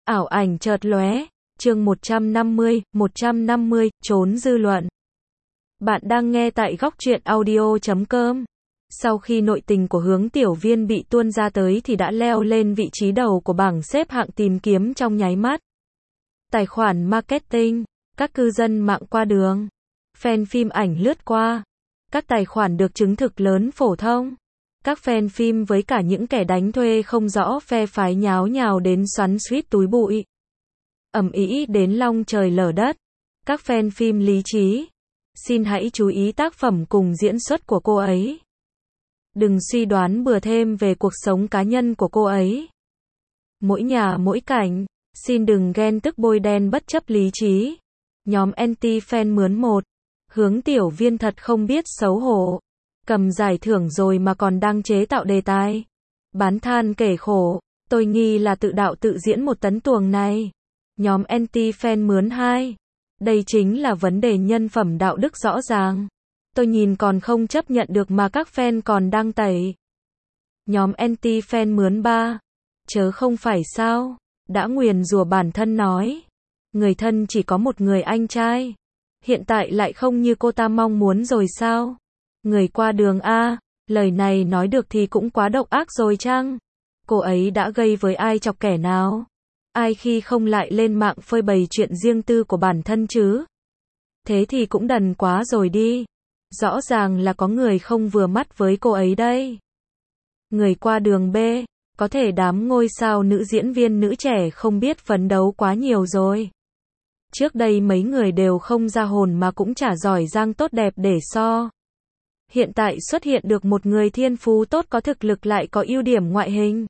Ảo ảnh chợt lóe, chương 150, trốn dư luận. Bạn đang nghe tại góc truyện audio.com. Sau khi nội tình của Hướng Tiểu Viên bị tuôn ra tới thì đã leo lên vị trí đầu của bảng xếp hạng tìm kiếm trong nháy mắt. Tài khoản marketing, các cư dân mạng qua đường, fan phim ảnh lướt qua, các tài khoản được chứng thực lớn phổ thông. Các fan phim với cả những kẻ đánh thuê không rõ phe phái nháo nhào đến xoắn xuýt túi bụi. Ầm ĩ đến long trời lở đất. Các fan phim lý trí, xin hãy chú ý tác phẩm cùng diễn xuất của cô ấy. Đừng suy đoán bừa thêm về cuộc sống cá nhân của cô ấy. Mỗi nhà mỗi cảnh, xin đừng ghen tức bôi đen bất chấp lý trí. Nhóm anti-fan mướn một. Hướng Tiểu Viên thật không biết xấu hổ. Cầm giải thưởng rồi mà còn đang chế tạo đề tài. Bán than kể khổ, tôi nghi là tự đạo tự diễn một tấn tuồng này. Nhóm anti-fan mướn 2. Đây chính là vấn đề nhân phẩm đạo đức rõ ràng. Tôi nhìn còn không chấp nhận được mà các fan còn đang tẩy. Nhóm anti-fan mướn 3. Chớ không phải sao, đã nguyền rủa bản thân nói. Người thân chỉ có một người anh trai. Hiện tại lại không như cô ta mong muốn rồi sao? Người qua đường A, lời này nói được thì cũng quá độc ác rồi chăng? Cô ấy đã gây với ai chọc kẻ nào? Ai khi không lại lên mạng phơi bày chuyện riêng tư của bản thân chứ? Thế thì cũng đần quá rồi đi. Rõ ràng là có người không vừa mắt với cô ấy đây. Người qua đường B, có thể đám ngôi sao nữ diễn viên nữ trẻ không biết phấn đấu quá nhiều rồi. Trước đây mấy người đều không ra hồn mà cũng chả giỏi giang tốt đẹp để so. Hiện tại xuất hiện được một người thiên phú tốt có thực lực lại có ưu điểm ngoại hình.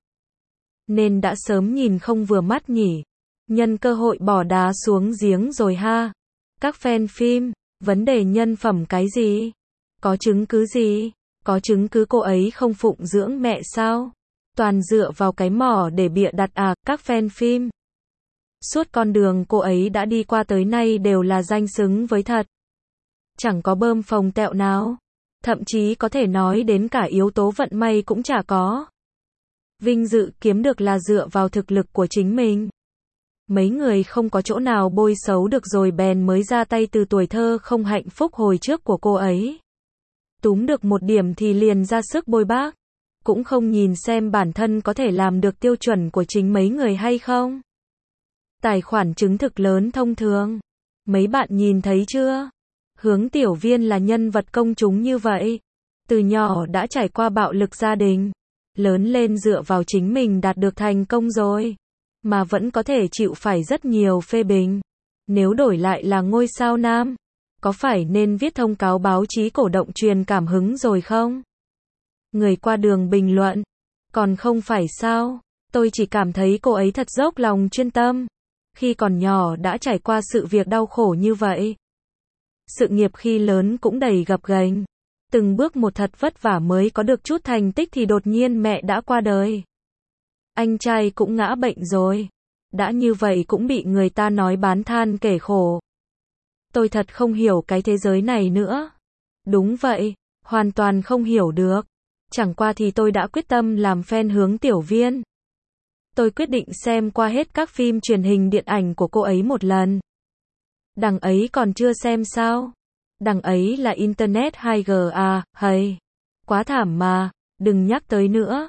Nên đã sớm nhìn không vừa mắt nhỉ. Nhân cơ hội bỏ đá xuống giếng rồi ha. Các fan phim, vấn đề nhân phẩm cái gì? Có chứng cứ gì? Có chứng cứ cô ấy không phụng dưỡng mẹ sao? Toàn dựa vào cái mỏ để bịa đặt à, các fan phim. Suốt con đường cô ấy đã đi qua tới nay đều là danh xứng với thật. Chẳng có bơm phồng tẹo nào. Thậm chí có thể nói đến cả yếu tố vận may cũng chả có. Vinh dự kiếm được là dựa vào thực lực của chính mình. Mấy người không có chỗ nào bôi xấu được rồi bèn mới ra tay từ tuổi thơ không hạnh phúc hồi trước của cô ấy. Túm được một điểm thì liền ra sức bôi bác. Cũng không nhìn xem bản thân có thể làm được tiêu chuẩn của chính mấy người hay không. Tài khoản chứng thực lớn thông thường. Mấy bạn nhìn thấy chưa? Hướng Tiểu Viên là nhân vật công chúng như vậy. Từ nhỏ đã trải qua bạo lực gia đình. Lớn lên dựa vào chính mình đạt được thành công rồi. Mà vẫn có thể chịu phải rất nhiều phê bình. Nếu đổi lại là ngôi sao nam, có phải nên viết thông cáo báo chí cổ động truyền cảm hứng rồi không? Người qua đường bình luận. Còn không phải sao? Tôi chỉ cảm thấy cô ấy thật dốc lòng chuyên tâm. Khi còn nhỏ đã trải qua sự việc đau khổ như vậy. Sự nghiệp khi lớn cũng đầy gập ghềnh. Từng bước một thật vất vả mới có được chút thành tích thì đột nhiên mẹ đã qua đời. Anh trai cũng ngã bệnh rồi. Đã như vậy cũng bị người ta nói bán than kể khổ. Tôi thật không hiểu cái thế giới này nữa. Đúng vậy, hoàn toàn không hiểu được. Chẳng qua thì tôi đã quyết tâm làm fan Hướng Tiểu Viên. Tôi quyết định xem qua hết các phim truyền hình điện ảnh của cô ấy một lần. Đằng ấy còn chưa xem sao? Đằng ấy là Internet 2G à, hay. Quá thảm mà, đừng nhắc tới nữa.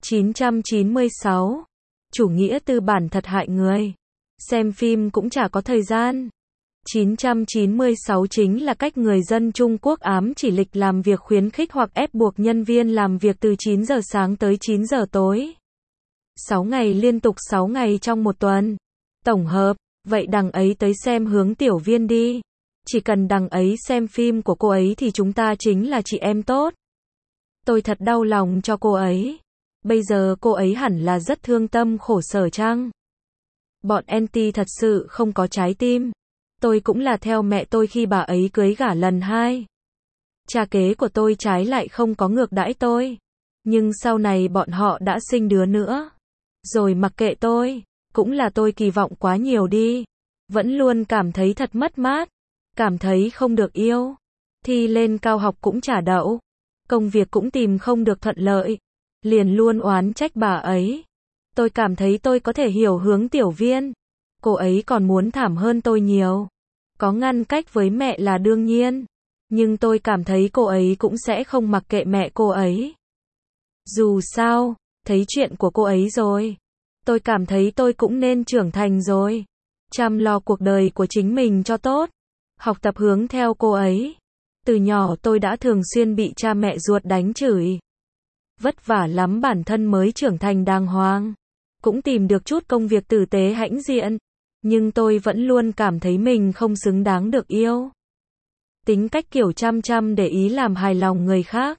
996. Chủ nghĩa tư bản thật hại người. Xem phim cũng chả có thời gian. 996 chính là cách người dân Trung Quốc ám chỉ lịch làm việc khuyến khích hoặc ép buộc nhân viên làm việc từ 9 giờ sáng tới 9 giờ tối. 6 ngày liên tục 6 ngày trong một tuần. Tổng hợp, vậy đằng ấy tới xem Hướng Tiểu Viên đi. Chỉ cần đằng ấy xem phim của cô ấy thì chúng ta chính là chị em tốt. Tôi thật đau lòng cho cô ấy. Bây giờ cô ấy hẳn là rất thương tâm khổ sở chăng? Bọn anti thật sự không có trái tim. Tôi cũng là theo mẹ tôi khi bà ấy cưới gả lần 2. Cha kế của tôi trái lại không có ngược đãi tôi. Nhưng sau này bọn họ đã sinh đứa nữa. Rồi mặc kệ tôi. Cũng là tôi kỳ vọng quá nhiều đi. Vẫn luôn cảm thấy thật mất mát. Cảm thấy không được yêu. Thi lên cao học cũng chả đậu. Công việc cũng tìm không được thuận lợi. Liền luôn oán trách bà ấy. Tôi cảm thấy tôi có thể hiểu Hướng Tiểu Viên. Cô ấy còn muốn thảm hơn tôi nhiều. Có ngăn cách với mẹ là đương nhiên. Nhưng tôi cảm thấy cô ấy cũng sẽ không mặc kệ mẹ cô ấy. Dù sao, thấy chuyện của cô ấy rồi. Tôi cảm thấy tôi cũng nên trưởng thành rồi. Chăm lo cuộc đời của chính mình cho tốt. Học tập hướng theo cô ấy. Từ nhỏ tôi đã thường xuyên bị cha mẹ ruột đánh chửi. Vất vả lắm bản thân mới trưởng thành đàng hoàng. Cũng tìm được chút công việc tử tế hãnh diện. Nhưng tôi vẫn luôn cảm thấy mình không xứng đáng được yêu. Tính cách kiểu chăm chăm để ý làm hài lòng người khác.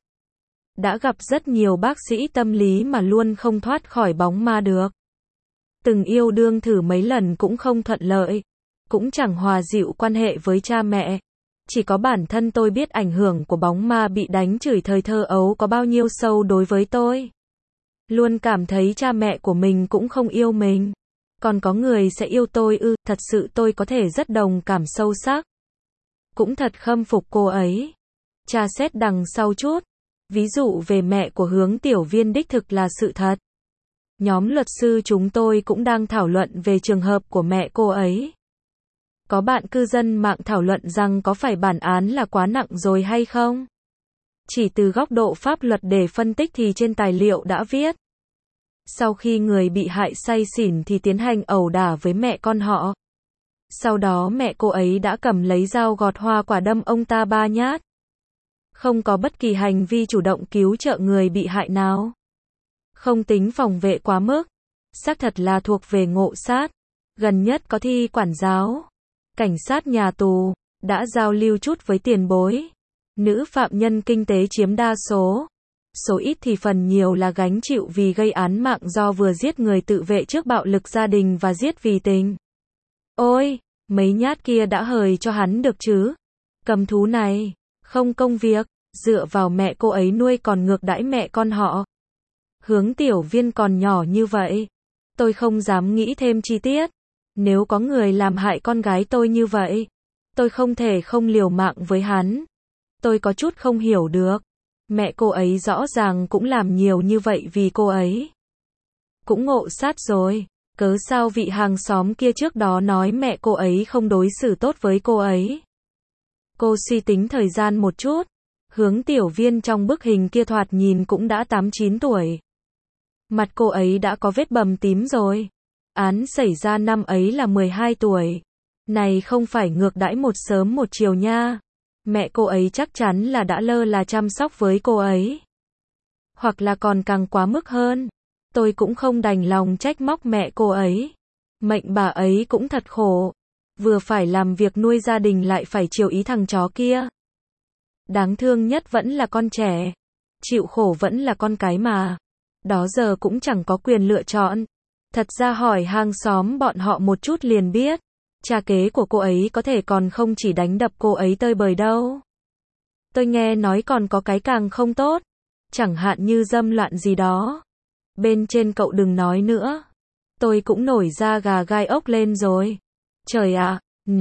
Đã gặp rất nhiều bác sĩ tâm lý mà luôn không thoát khỏi bóng ma được. Từng yêu đương thử mấy lần cũng không thuận lợi. Cũng chẳng hòa dịu quan hệ với cha mẹ. Chỉ có bản thân tôi biết ảnh hưởng của bóng ma bị đánh chửi thời thơ ấu có bao nhiêu sâu đối với tôi. Luôn cảm thấy cha mẹ của mình cũng không yêu mình. Còn có người sẽ yêu tôi ư, thật sự tôi có thể rất đồng cảm sâu sắc. Cũng thật khâm phục cô ấy. Tra xét đằng sau chút. Ví dụ về mẹ của Hướng Tiểu Viên đích thực là sự thật. Nhóm luật sư chúng tôi cũng đang thảo luận về trường hợp của mẹ cô ấy. Có bạn cư dân mạng thảo luận rằng có phải bản án là quá nặng rồi hay không? Chỉ từ góc độ pháp luật để phân tích thì trên tài liệu đã viết. Sau khi người bị hại say xỉn thì tiến hành ẩu đả với mẹ con họ. Sau đó mẹ cô ấy đã cầm lấy dao gọt hoa quả đâm ông ta 3 nhát. Không có bất kỳ hành vi chủ động cứu trợ người bị hại nào. Không tính phòng vệ quá mức. Xác thật là thuộc về ngộ sát. Gần nhất có thi quản giáo. Cảnh sát nhà tù đã giao lưu chút với tiền bối. Nữ phạm nhân kinh tế chiếm đa số. Số ít thì phần nhiều là gánh chịu vì gây án mạng do vừa giết người tự vệ trước bạo lực gia đình và giết vì tình. Ôi, mấy nhát kia đã hời cho hắn được chứ. Cầm thú này, không công việc, dựa vào mẹ cô ấy nuôi còn ngược đãi mẹ con họ. Hướng Tiểu Viên còn nhỏ như vậy. Tôi không dám nghĩ thêm chi tiết. Nếu có người làm hại con gái tôi như vậy, tôi không thể không liều mạng với hắn. Tôi có chút không hiểu được. Mẹ cô ấy rõ ràng cũng làm nhiều như vậy vì cô ấy. Cũng ngộ sát rồi. Cớ sao vị hàng xóm kia trước đó nói mẹ cô ấy không đối xử tốt với cô ấy. Cô suy tính thời gian một chút. Hướng Tiểu Viên trong bức hình kia thoạt nhìn cũng đã 8-9 tuổi. Mặt cô ấy đã có vết bầm tím rồi. Án xảy ra năm ấy là 12 tuổi. Này không phải ngược đãi một sớm một chiều nha. Mẹ cô ấy chắc chắn là đã lơ là chăm sóc với cô ấy. Hoặc là còn càng quá mức hơn. Tôi cũng không đành lòng trách móc mẹ cô ấy. Mệnh bà ấy cũng thật khổ. Vừa phải làm việc nuôi gia đình lại phải chiều ý thằng chó kia. Đáng thương nhất vẫn là con trẻ. Chịu khổ vẫn là con cái mà. Đó giờ cũng chẳng có quyền lựa chọn. Thật ra hỏi hàng xóm bọn họ một chút liền biết. Cha kế của cô ấy có thể còn không chỉ đánh đập cô ấy tơi bời đâu. Tôi nghe nói còn có cái càng không tốt. Chẳng hạn như dâm loạn gì đó. Bên trên cậu đừng nói nữa. Tôi cũng nổi da gà gai ốc lên rồi. Trời ạ,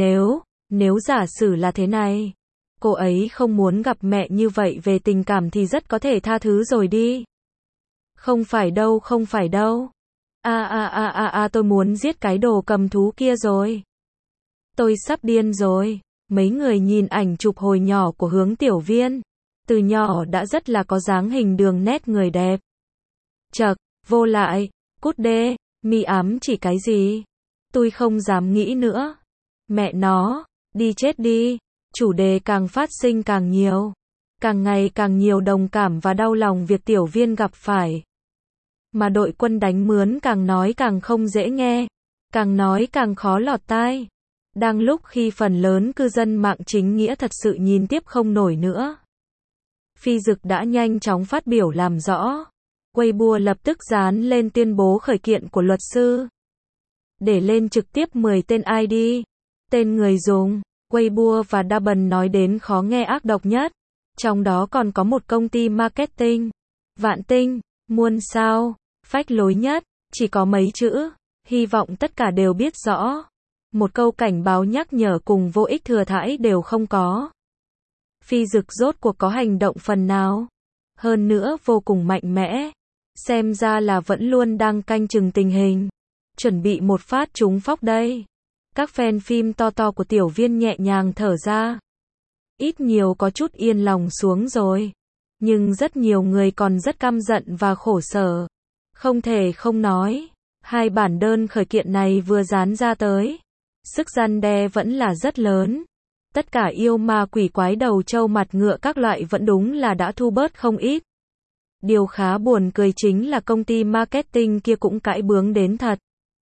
nếu giả sử là thế này. Cô ấy không muốn gặp mẹ như vậy về tình cảm thì rất có thể tha thứ rồi đi. Không phải đâu. Tôi muốn giết cái đồ cầm thú kia rồi. Tôi sắp điên rồi. Mấy người nhìn ảnh chụp hồi nhỏ của Hướng Tiểu Viên. Từ nhỏ đã rất là có dáng hình đường nét người đẹp. Chậc, vô lại, cút đê, mi ám chỉ cái gì? Tôi không dám nghĩ nữa. Mẹ nó, đi chết đi. Chủ đề càng phát sinh càng nhiều. Càng ngày càng nhiều đồng cảm và đau lòng việc Tiểu Viên gặp phải. Mà đội quân đánh mướn càng nói càng không dễ nghe. Càng nói càng khó lọt tai. Đang lúc khi phần lớn cư dân mạng chính nghĩa thật sự nhìn tiếp không nổi nữa. Phi Dực đã nhanh chóng phát biểu làm rõ. Weibo lập tức dán lên tuyên bố khởi kiện của luật sư. Để lên trực tiếp 10 tên ID. Tên người dùng, Weibo và Douban nói đến khó nghe ác độc nhất. Trong đó còn có một công ty marketing. Vạn Tinh, muôn sao, phách lối nhất, chỉ có mấy chữ. Hy vọng tất cả đều biết rõ. Một câu cảnh báo nhắc nhở cùng vô ích thừa thãi đều không có. Phi Dực rốt cuộc có hành động phần nào. Hơn nữa vô cùng mạnh mẽ. Xem ra là vẫn luôn đang canh chừng tình hình. Chuẩn bị một phát trúng phóc đây. Các fan phim to to của Tiểu Viên nhẹ nhàng thở ra. Ít nhiều có chút yên lòng xuống rồi. Nhưng rất nhiều người còn rất căm giận và khổ sở. Không thể không nói. Hai bản đơn khởi kiện này vừa dán ra tới. Sức răn đe vẫn là rất lớn. Tất cả yêu ma quỷ quái đầu trâu mặt ngựa các loại vẫn đúng là đã thu bớt không ít. Điều khá buồn cười chính là công ty marketing kia cũng cãi bướng đến thật.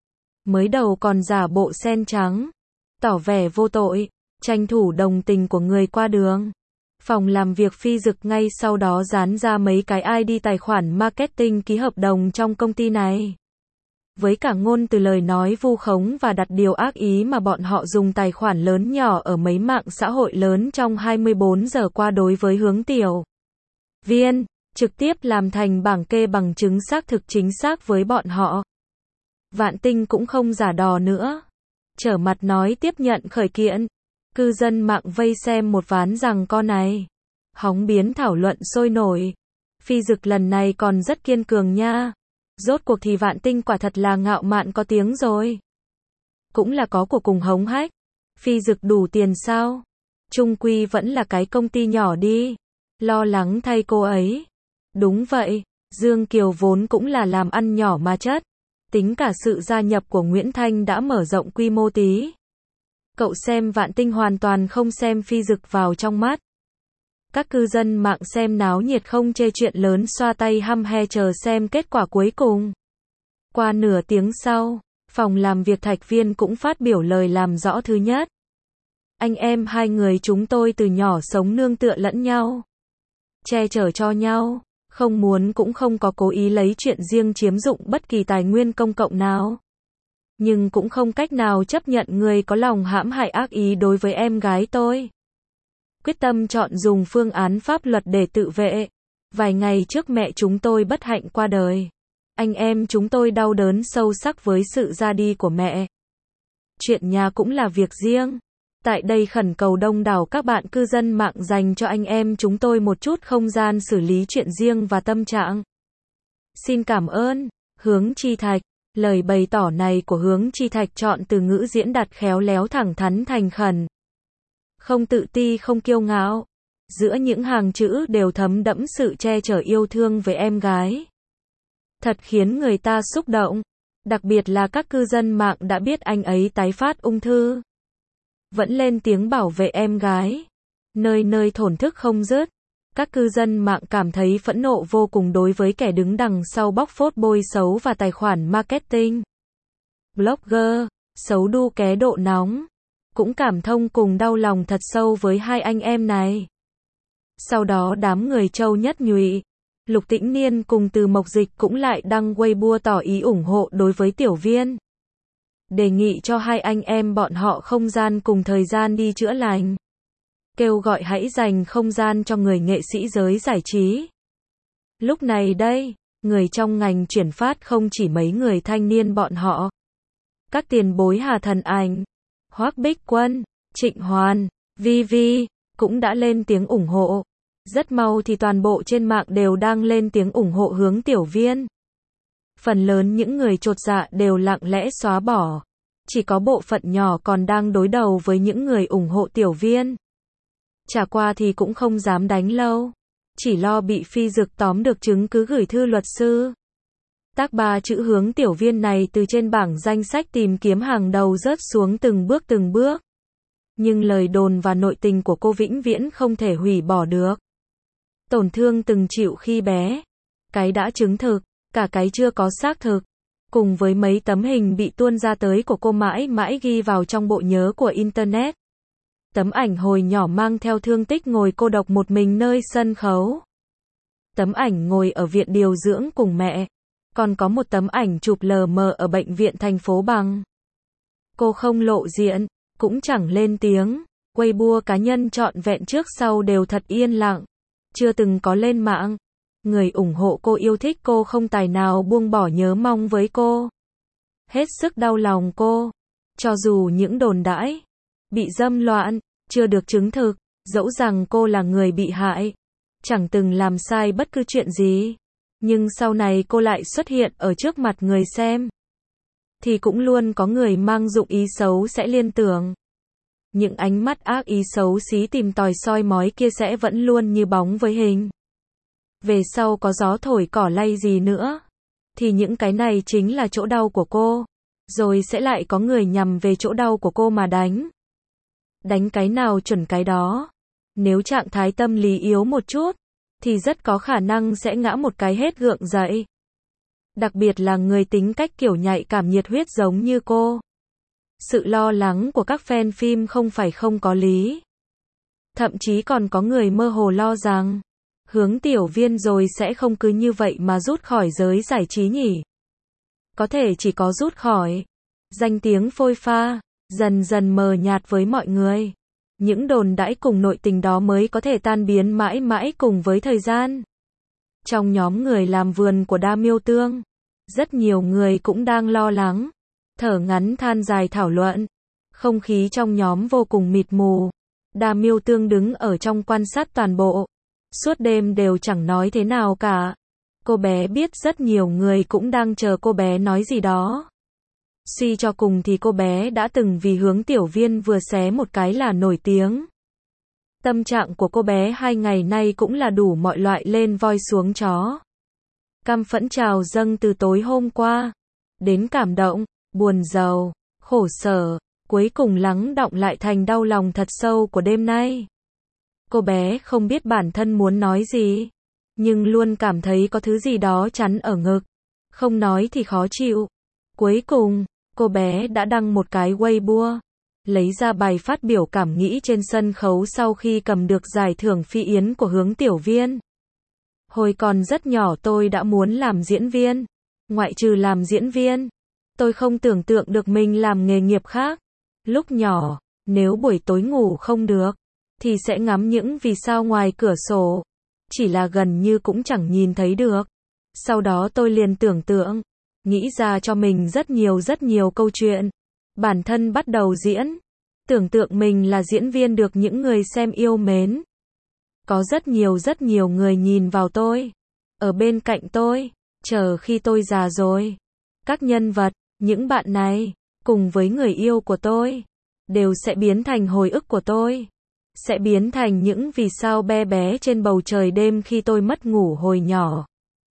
Mới đầu còn giả bộ sen trắng, tỏ vẻ vô tội, tranh thủ đồng tình của người qua đường. Phòng làm việc Phi Dực ngay sau đó dán ra mấy cái ID tài khoản marketing ký hợp đồng trong công ty này. Với cả ngôn từ lời nói vu khống và đặt điều ác ý mà bọn họ dùng tài khoản lớn nhỏ ở mấy mạng xã hội lớn trong 24 giờ qua đối với Hướng Tiểu Viên, trực tiếp làm thành bảng kê bằng chứng xác thực chính xác với bọn họ. Vạn Tinh cũng không giả đò nữa. Trở mặt nói tiếp nhận khởi kiện. Cư dân mạng vây xem một ván rằng con này. Hóng biến thảo luận sôi nổi. Phi Dực lần này còn rất kiên cường nha. Rốt cuộc thì Vạn Tinh quả thật là ngạo mạn có tiếng rồi. Cũng là có của cùng hống hách. Phi Dực đủ tiền sao? Trung quy vẫn là cái công ty nhỏ đi. Lo lắng thay cô ấy. Đúng vậy, Dương Kiều vốn cũng là làm ăn nhỏ mà chất. Tính cả sự gia nhập của Nguyễn Thanh đã mở rộng quy mô tí. Cậu xem Vạn Tinh hoàn toàn không xem Phi Dực vào trong mắt. Các cư dân mạng xem náo nhiệt không chê chuyện lớn xoa tay hăm he chờ xem kết quả cuối cùng. Qua nửa tiếng sau, phòng làm việc Thạch Viên cũng phát biểu lời làm rõ thứ nhất. Anh em hai người chúng tôi từ nhỏ sống nương tựa lẫn nhau. Che chở cho nhau. Không muốn cũng không có cố ý lấy chuyện riêng chiếm dụng bất kỳ tài nguyên công cộng nào. Nhưng cũng không cách nào chấp nhận người có lòng hãm hại ác ý đối với em gái tôi. Quyết tâm chọn dùng phương án pháp luật để tự vệ. Vài ngày trước mẹ chúng tôi bất hạnh qua đời. Anh em chúng tôi đau đớn sâu sắc với sự ra đi của mẹ. Chuyện nhà cũng là việc riêng. Tại đây khẩn cầu đông đảo các bạn cư dân mạng dành cho anh em chúng tôi một chút không gian xử lý chuyện riêng và tâm trạng. Xin cảm ơn, Hướng Chi Thạch. Lời bày tỏ này của Hướng Chi Thạch chọn từ ngữ diễn đạt khéo léo thẳng thắn thành khẩn. Không tự ti không kiêu ngạo. Giữa những hàng chữ đều thấm đẫm sự che chở yêu thương với em gái. Thật khiến người ta xúc động. Đặc biệt là các cư dân mạng đã biết anh ấy tái phát ung thư. Vẫn lên tiếng bảo vệ em gái. Nơi nơi thổn thức không dứt. Các cư dân mạng cảm thấy phẫn nộ vô cùng đối với kẻ đứng đằng sau bóc phốt bôi xấu và tài khoản marketing. Blogger, xấu đu ké độ nóng. Cũng cảm thông cùng đau lòng thật sâu với hai anh em này. Sau đó đám người Châu Nhất Nhụy, Lục Tĩnh Niên cùng Từ Mộc Dịch cũng lại đăng Weibo tỏ ý ủng hộ đối với Tiểu Viên. Đề nghị cho hai anh em bọn họ không gian cùng thời gian đi chữa lành. Kêu gọi hãy dành không gian cho người nghệ sĩ giới giải trí. Lúc này đây, người trong ngành chuyển phát không chỉ mấy người thanh niên bọn họ. Các tiền bối Hà Thần Ảnh, Hoắc Bích Quân, Trịnh Hoàn, Vi cũng đã lên tiếng ủng hộ. Rất mau thì toàn bộ trên mạng đều đang lên tiếng ủng hộ Hướng Tiểu Viên. Phần lớn những người chột dạ đều lặng lẽ xóa bỏ. Chỉ có bộ phận nhỏ còn đang đối đầu với những người ủng hộ Tiểu Viên. Chả qua thì cũng không dám đánh lâu. Chỉ lo bị Phi Dực tóm được chứng cứ gửi thư luật sư. Tác ba chữ Hướng Tiểu Viên này từ trên bảng danh sách tìm kiếm hàng đầu rớt xuống từng bước. Nhưng lời đồn và nội tình của cô vĩnh viễn không thể hủy bỏ được. Tổn thương từng chịu khi bé. Cái đã chứng thực, cả cái chưa có xác thực. Cùng với mấy tấm hình bị tuôn ra tới của cô mãi mãi ghi vào trong bộ nhớ của Internet. Tấm ảnh hồi nhỏ mang theo thương tích ngồi cô độc một mình nơi sân khấu. Tấm ảnh ngồi ở viện điều dưỡng cùng mẹ. Còn có một tấm ảnh chụp lờ mờ ở bệnh viện thành phố Bằng. Cô không lộ diện, cũng chẳng lên tiếng. Weibo cá nhân trọn vẹn trước sau đều thật yên lặng. Chưa từng có lên mạng. Người ủng hộ cô yêu thích cô không tài nào buông bỏ nhớ mong với cô. Hết sức đau lòng cô. Cho dù những đồn đãi, bị dâm loạn, chưa được chứng thực, dẫu rằng cô là người bị hại, chẳng từng làm sai bất cứ chuyện gì. Nhưng sau này cô lại xuất hiện ở trước mặt người xem. Thì cũng luôn có người mang dụng ý xấu sẽ liên tưởng. Những ánh mắt ác ý xấu xí tìm tòi soi mói kia sẽ vẫn luôn như bóng với hình. Về sau có gió thổi cỏ lay gì nữa. Thì những cái này chính là chỗ đau của cô. Rồi sẽ lại có người nhằm về chỗ đau của cô mà đánh. Đánh cái nào chuẩn cái đó. Nếu trạng thái tâm lý yếu một chút, thì rất có khả năng sẽ ngã một cái hết gượng dậy. Đặc biệt là người tính cách kiểu nhạy cảm nhiệt huyết giống như cô. Sự lo lắng của các fan phim không phải không có lý. Thậm chí còn có người mơ hồ lo rằng Hướng Tiểu Viên rồi sẽ không cứ như vậy mà rút khỏi giới giải trí nhỉ. Có thể chỉ có rút khỏi. Danh tiếng phôi pha, dần dần mờ nhạt với mọi người. Những đồn đãi cùng nội tình đó mới có thể tan biến mãi mãi cùng với thời gian. Trong nhóm người làm vườn của Đa Miêu Tương, rất nhiều người cũng đang lo lắng, thở ngắn than dài thảo luận. Không khí trong nhóm vô cùng mịt mù. Đa Miêu Tương đứng ở trong quan sát toàn bộ. Suốt đêm đều chẳng nói thế nào cả. Cô bé biết rất nhiều người cũng đang chờ cô bé nói gì đó. Suy cho cùng thì cô bé đã từng vì Hướng Tiểu Viên vừa xé một cái là nổi tiếng. Tâm trạng của cô bé 2 ngày nay cũng là đủ mọi loại lên voi xuống chó. Căm phẫn trào dâng từ tối hôm qua. Đến cảm động, buồn rầu, khổ sở, cuối cùng lắng đọng lại thành đau lòng thật sâu của đêm nay. Cô bé không biết bản thân muốn nói gì, nhưng luôn cảm thấy có thứ gì đó chắn ở ngực. Không nói thì khó chịu. Cuối cùng, cô bé đã đăng một cái Weibo, lấy ra bài phát biểu cảm nghĩ trên sân khấu sau khi cầm được giải thưởng Phi Yến của Hướng Tiểu Viên. Hồi còn rất nhỏ tôi đã muốn làm diễn viên. Ngoại trừ làm diễn viên, tôi không tưởng tượng được mình làm nghề nghiệp khác. Lúc nhỏ, nếu buổi tối ngủ không được, thì sẽ ngắm những vì sao ngoài cửa sổ. Chỉ là gần như cũng chẳng nhìn thấy được. Sau đó tôi liền tưởng tượng, nghĩ ra cho mình rất nhiều câu chuyện. Bản thân bắt đầu diễn. Tưởng tượng mình là diễn viên được những người xem yêu mến. Có rất nhiều người nhìn vào tôi. Ở bên cạnh tôi. Chờ khi tôi già rồi. Các nhân vật, những bạn này, cùng với người yêu của tôi, đều sẽ biến thành hồi ức của tôi. Sẽ biến thành những vì sao bé bé trên bầu trời đêm khi tôi mất ngủ hồi nhỏ.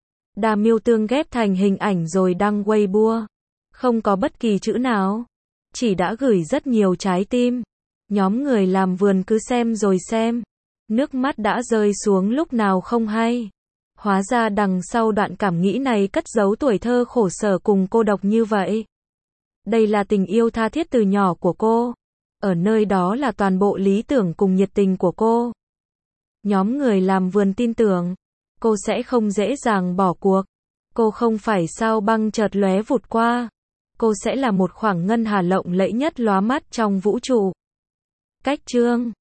Đa Miêu Tương ghép thành hình ảnh rồi đăng Weibo. Không có bất kỳ chữ nào. Chỉ đã gửi rất nhiều trái tim. Nhóm người làm vườn cứ xem rồi xem. Nước mắt đã rơi xuống lúc nào không hay. Hóa ra đằng sau đoạn cảm nghĩ này cất giấu tuổi thơ khổ sở cùng cô độc như vậy. Đây là tình yêu tha thiết từ nhỏ của cô. Ở nơi đó là toàn bộ lý tưởng cùng nhiệt tình của cô. Nhóm người làm vườn tin tưởng, cô sẽ không dễ dàng bỏ cuộc. Cô không phải sao băng chợt lóe vụt qua. Cô sẽ là một khoảng ngân hà lộng lẫy nhất lóa mắt trong vũ trụ. Cách chương